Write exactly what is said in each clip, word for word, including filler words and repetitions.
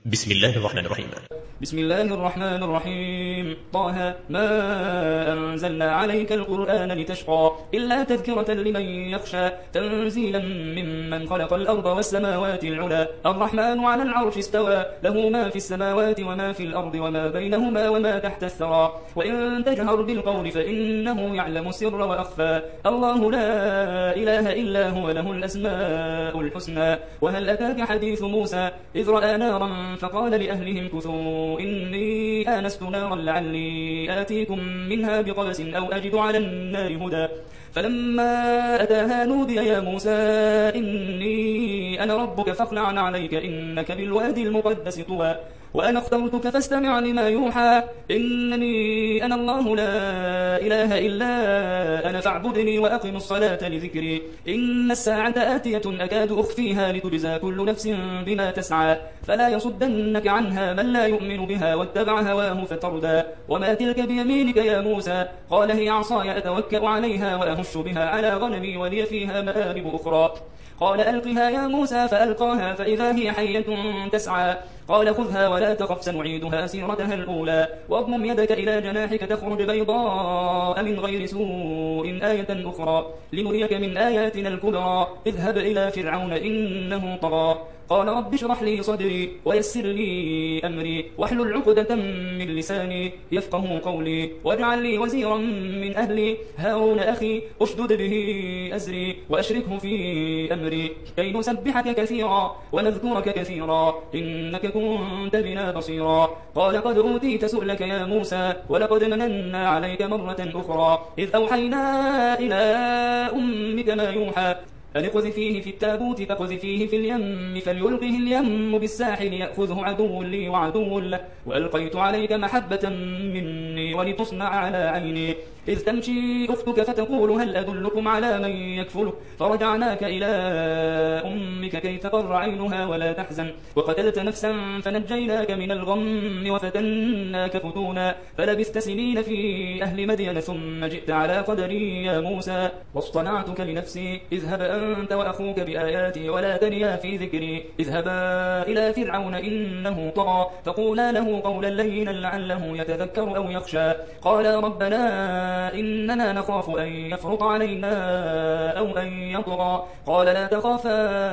بسم الله الرحمن الرحيم. بسم الله الرحمن الرحيم. طه ما أنزلنا عليك القرآن لتشقى إلا تذكرة لمن يخشى تنزيلا ممن خلق الأرض والسماوات العلى الرحمن على العرش استوى له ما في السماوات وما في الأرض وما بينهما وما تحت الثرى وإن تجهر بالقول فإنه يعلم السر وأخفى الله لا إله إلا هو له الأسماء الحسنى. وهل أتاك حديث موسى إذ رأى نارا فقال لأهلهم كثوا إني آنست نارا لعلي آتيكم منها بقبس أو أجد على النار هدى فلما أتاها نودي يا موسى إني أنا ربك فاخلع عليك إنك بالوادي المقدس طوى وأنا اخترتك فاستمع لما يوحى إنني أنا الله لا إله إلا أنا فاعبدني وأقم الصلاة لذكري إن الساعة آتية أكاد أخفيها لتجزى كل نفس بما تسعى فلا يصدنك عنها من لا يؤمن بها واتبع هواه فتردى وما تلك بيمينك يا موسى قال هي عصاي أتوكأ عليها وأهش بها على غنمي ولي فيها مآرب أخرى قال ألقها يا موسى فألقاها فإذا هي حية تسعى قال خذها ولا تخف سنعيدها سيرتها الأولى واضمم يدك إلى جناحك تخرج بيضاء من غير سوء آية أخرى لنريك من آياتنا الكبرى اذهب إلى فرعون إنه طغى قال رب اشرح لي صدري ويسر لي أمري واحلل عقدة من لساني يفقه قولي واجعل لي وزيرا من أهلي هارون أخي أشدد به أزري وأشركه في أمري كي نسبحك كثيرا ونذكرك كثيرا إنك كنت بنا بصيرا قال قد أوتيت سؤلك يا موسى ولقد مننا عليك مرة أخرى إذ أوحينا إلى أمك ما يوحى أن اقذفيه في التابوت فاقذفيه في اليم فليلقه اليم بالساحل يأخذه عدو لي وعدو له وألقيت عليك محبة مني ولتصنع على عيني إذ تمشي أختك فتقول هل أدلكم على من يكفله فرجعناك إلى أمك كي تقر عينها ولا تحزن وقتلت نفسا فنجيناك من الغم وفتناك فتونا فلبثت سنين في أهل مدين ثم جئت على قدري يا موسى واصطنعتك لنفسي اذهب أنت وأخوك بآياتي ولا تنيا في ذكري اذهبا إلى فرعون إنه طغى فقولا له قولا لينا لعله يتذكر أو يخشى قال ربنا إننا نخاف أن يفرط علينا أو أن يطغى قال لا تخافا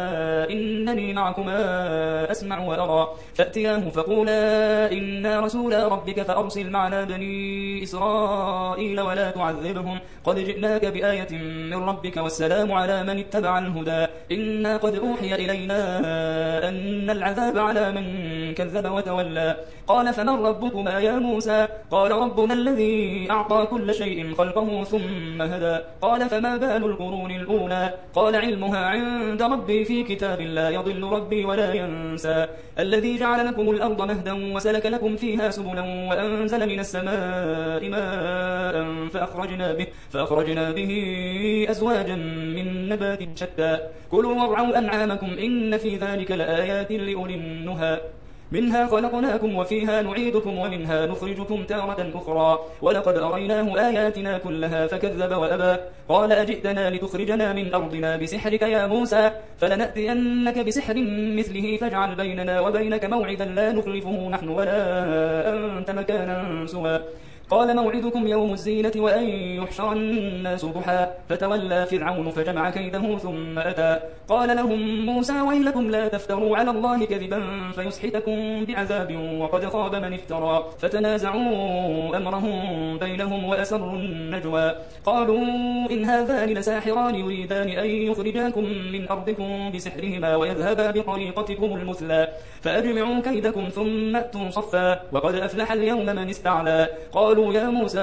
إنني معكما أسمع وأرى فأتياه فقولا إنا رسولا ربك فأرسل معنا بني إسرائيل ولا تعذبهم قد جئناك بآية من ربك والسلام على من اتبع الهدى إنا قد أوحي إلينا أن العذاب على من كذب وتولى قال فمن ربكما يا موسى قال ربنا الذي أعطى كل شيء خلقه ثم هدى قال فما بال القرون الأولى قال علمها عند ربي في كتاب لا يضل ربي ولا ينسى الذي جعل لكم الأرض مهدا وسلك لكم فيها سبلا وأنزل من السماء ماء فأخرجنا به, فأخرجنا به أزواجا من نبات شتى كلوا وارعوا أنعامكم إن في ذلك لآيات لأولي النهى منها خلقناكم وفيها نعيدكم ومنها نخرجكم تارة أخرى ولقد أريناه آياتنا كلها فكذب وأبى قال أجئتنا لتخرجنا من أرضنا بسحرك يا موسى فلنأتينك بسحر مثله فاجعل بيننا وبينك موعدا لا نخلفه نحن ولا أنت مكانا سوى قال موعدكم يوم الزينة وأن يحشر الناس ضحى فتولى فرعون فجمع كيده ثم أتى قال لهم موسى ويلكم لا تفتروا على الله كذبا فيسحتكم بعذاب وقد خاب من افترى فتنازعوا أمرهم بينهم وأسروا النجوى قالوا إن هذان لساحران يريدان أن يخرجاكم من أرضكم بسحرهما ويذهبا بطريقتكم المثلى فأجمعوا كيدكم ثم أتوا صفا وقد أفلح اليوم من استعلى قالوا قالوا يا موسى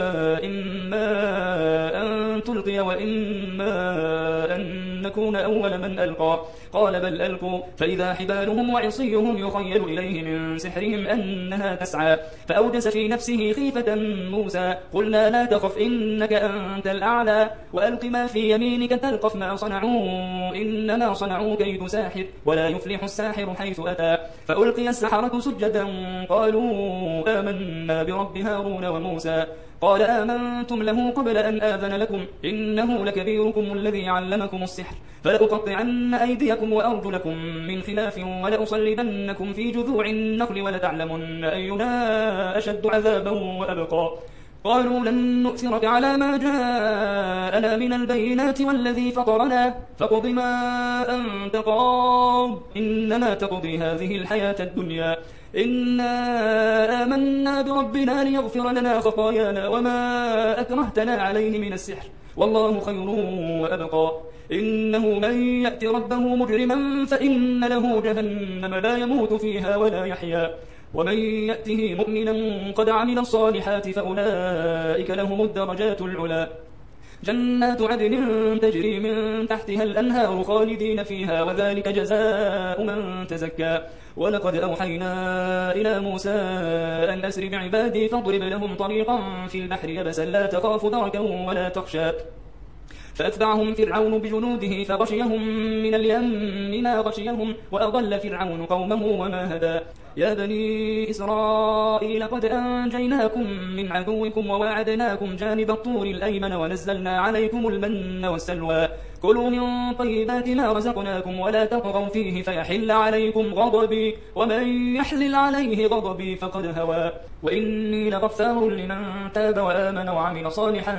إما أن تلقي وإما أن نكون أول من ألقى قال بل ألقوا فإذا حبالهم وعصيهم يخيل إليه من سحرهم أنها تسعى فأوجس في نفسه خيفة موسى قلنا لا تخف إنك أنت الأعلى وألق ما في يمينك تلقف ما صنعوا إنما صنعوا كيد ساحر ولا يفلح الساحر حيث أتى فألقي السحرة سجدا قالوا آمنا برب هارون وموسى قال آمنتم له قبل أن آذن لكم إنه لكبيركم الذي علمكم السحر فلأقطعن أيديكم وأرجلكم من خلاف ولأصلبنكم في جذوع النخل ولتعلمن أينا أشد عذابا وأبقى قالوا لن نؤثرك على ما جاءنا من البينات والذي فطرنا فاقض ما أنت قاض إنما تقضي هذه الحياة الدنيا إنا آمنا بربنا ليغفر لنا خطايانا وما أكرهتنا عليه من السحر والله خير وأبقى إنه من يأت ربه مجرما فإن له جهنم لا يموت فيها ولا يحيا ومن يأته مؤمنا قد عمل الصالحات فأولئك لهم الدرجات العلا جنات عدن تجري من تحتها الأنهار خالدين فيها وذلك جزاء من تزكى ولقد أوحينا إلى موسى أن أسر بعبادي فاضرب لهم طريقا في البحر يبسا لا تخاف دركا ولا تخشى فأتبعهم فرعون بجنوده فغشيهم من اليم ما غشيهم وأضل فرعون قومه وما هدى يا بني إسرائيل قد أنجيناكم من عدوكم وواعدناكم جانب الطور الأيمن ونزلنا عليكم المن والسلوى كلوا من طيبات ما رزقناكم ولا تطغوا فيه فيحل عليكم غضبي ومن يحلل عليه غضبي فقد هوى وإني لغفار لمن تاب وآمن وعمل صالحا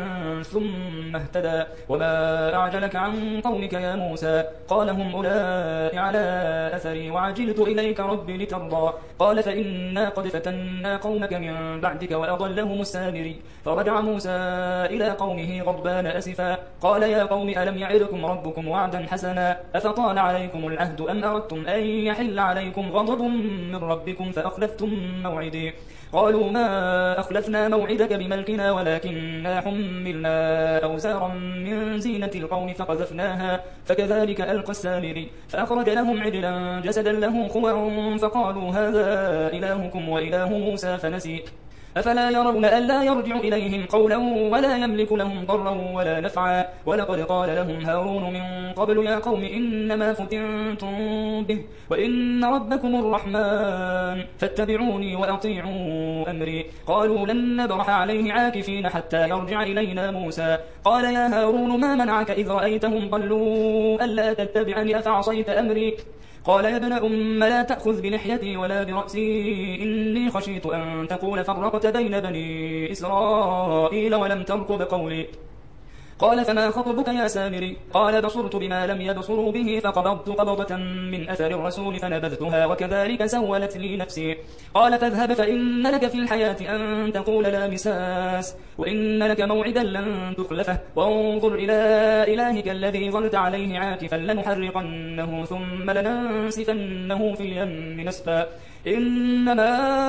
ثم اهتدى وما أعجلك عن قومك يا موسى قال هم أولئك على أثري وعجلت إليك ربي لترضى قال فإنا قد فتنا قومك من بعدك وأضلهم السامري فرجع موسى إلى قومه غضبان أسفا قال يا قوم ألم يعدكم ربكم وعدا حسنا أفطال عليكم العهد أم أردتم أن يحل عليكم غضب من ربكم فأخلفتم موعدي قالوا ما أخلفنا موعدك بملكنا ولكننا حملنا أوزارا من زينة القوم فقذفناها فكذلك ألقى السامري فأخرج لهم عجلا جسدا له خوار فقالوا هذا إلهكم وإله موسى فنسي أفلا يرون ألا يرجع إليهم قولا ولا يملك لهم ضرا ولا نفعا ولقد قال لهم هارون من قبل يا قوم إنما فتنتم به وإن ربكم الرحمن فاتبعوني وأطيعوا أمري قالوا لن نبرح عليه عاكفين حتى يرجع إلينا موسى قال يا هارون ما منعك إذ رأيتهم ضلوا ألا تتبعني أفعصيت أمري قال يا ابن أم لا تأخذ بلحيتي ولا برأسي إني خشيت أن تقول فرقت بين بني إسرائيل ولم ترقب قولي قال فما خطبك يا سامري قال بصرت بما لم يبصروا به فقبضت قبضة من أثر الرسول فنبذتها وكذلك سولت لي نفسي قال فاذهب فإن لك في الحياة أن تقول لا مساس وإن لك موعدا لن تخلفه وانظر إلى إلهك الذي ظلت عليه عاكفا لنحرقنه ثم لننسفنه في اليم نسفا إنما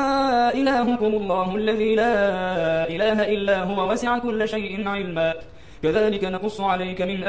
إلهكم الله الذي لا إله إلا هو وسع كل شيء علما كذلك نقص عليك من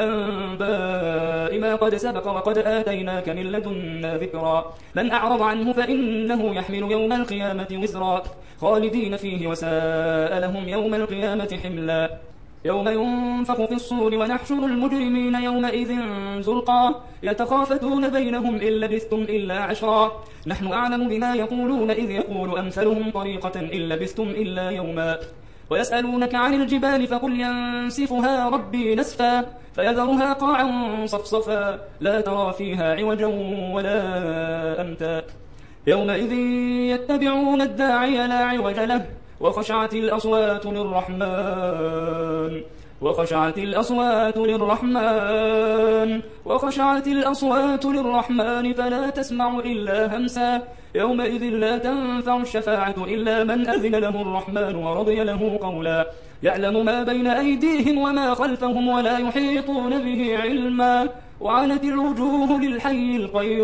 أنباء ما قد سبق وقد آتيناك من لدنا ذكرا من أعرض عنه فإنه يحمل يوم القيامة وزرا خالدين فيه وساء لهم يوم القيامة حملا يوم ينفخ في الصور ونحشر المجرمين يومئذ زرقا يتخافتون بينهم إن لبثتم إلا عشرا نحن أعلم بما يقولون إذ يقول أمثلهم طريقة إن لبثتم إلا يوما ويسألونك عن الجبال فقل ينسفها ربي نسفا فيذرها قاعا صفصفا لا ترى فيها عوجا ولا أمتا يومئذ يتبعون الداعي لا عوج له وخشعت الأصوات للرحمن وخشعت الأصوات للرحمن وخشعت الأصوات للرحمن فلا تسمع إلا همسا يومئذ لا تنفع الشفاعة إلا من أذن له الرحمن ورضي له قولا يعلم ما بين أيديهم وما خلفهم ولا يحيطون به علما وعنت الوجوه للحي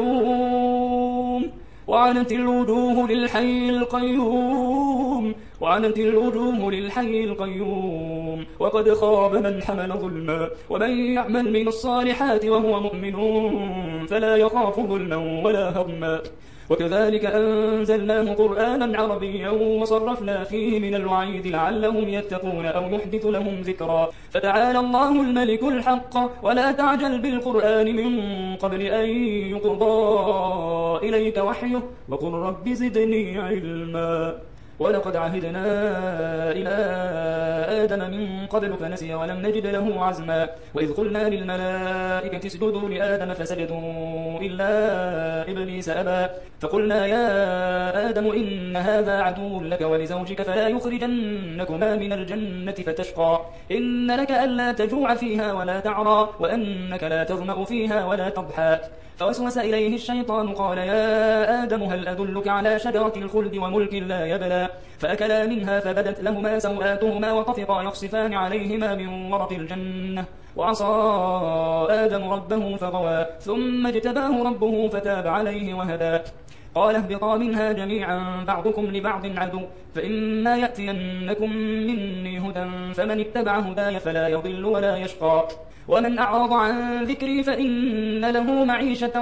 القيوم وعنت الوجوه للحي القيوم وعنت الوجوه للحي القيوم وقد خاب من حمل ظلما ومن يعمل من الصالحات وهو مؤمن فلا يخاف ظلما ولا هضما وكذلك أنزلناه قرآنا عربيا وصرفنا فيه من الوعيد لعلهم يتقون أو يحدث لهم ذكرا فتعالى الله الملك الحق ولا تعجل بالقرآن من قبل أن يقضى إليك وحيه وقل رب زدني علما ولقد عهدنا إلى آدم من قبل فنسي ولم نجد له عزما وإذ قلنا للملائكة اسجدوا لآدم فسجدوا إلا إبليس أبى فقلنا يا آدم إن هذا عدو لك ولزوجك فلا يخرجنكما من الجنة فتشقى إن لك ألا تجوع فيها ولا تعرى وأنك لا تظمأ فيها ولا تضحى فوسوس إليه الشيطان قال يا آدم هل أدلك على شجرة الخلد وملك لا يبلى فأكلا منها فبدت لهما سوآتهما وطفقا يخصفان عليهما من ورق الجنة وعصى آدم ربه فغوى ثم اجتباه ربه فتاب عليه وهدى قال اهبطا منها جميعا بعضكم لبعض عدو فإما يأتينكم مني هدى فمن اتبع هداي فلا يضل ولا يشقى ومن أعرض عن ذكري فإن له معيشة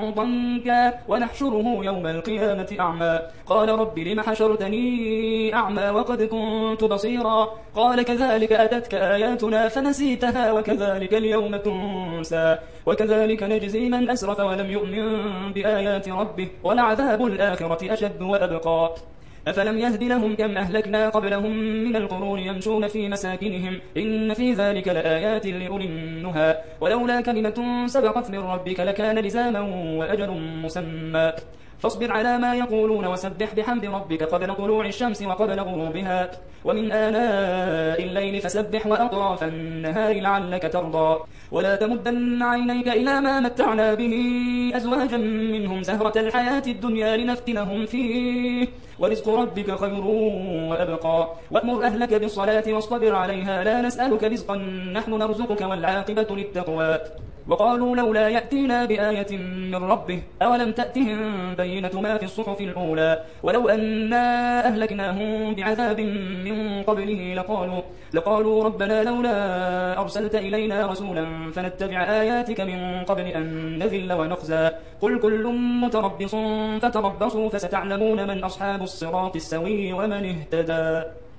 ضنكا ونحشره يوم القيامة أعمى قال رب لم حشرتني أعمى وقد كنت بصيرا قال كذلك أتتك آياتنا فنسيتها وكذلك اليوم تنسى وكذلك نجزي من أسرف ولم يؤمن بآيات ربه ولعذاب الآخرة أشد وأبقى أفلم يهد لهم كم أهلكنا قبلهم من القرون يمشون في مساكنهم إن في ذلك لآيات لأولي النهى ولولا كلمة سبقت من ربك لكان لزاما وأجل مسمى فاصبر على ما يقولون وسبح بحمد ربك قبل طلوع الشمس وقبل غروبها ومن آناء الليل فسبح وأطراف النهار لعلك ترضى ولا تمدن عينيك إلى ما متعنا به أزواجا منهم زهرة الحياة الدنيا لنفتنهم فيه ورزق ربك خير وأبقى وأمر أهلك بالصلاة واصطبر عليها لا نسألك رزقا نحن نرزقك والعاقبة للتقوى وقالوا لولا يأتينا بآية من ربه أولم تأتهم بينة ما في الصحف الأولى ولو أنا أهلكناهم بعذاب من قبله لقالوا, لقالوا ربنا لولا أرسلت إلينا رسولا فنتبع آياتك من قبل أن نذل ونخزى قل كل متربص فتربصوا فستعلمون من أصحاب الصراط السوي ومن اهتدى.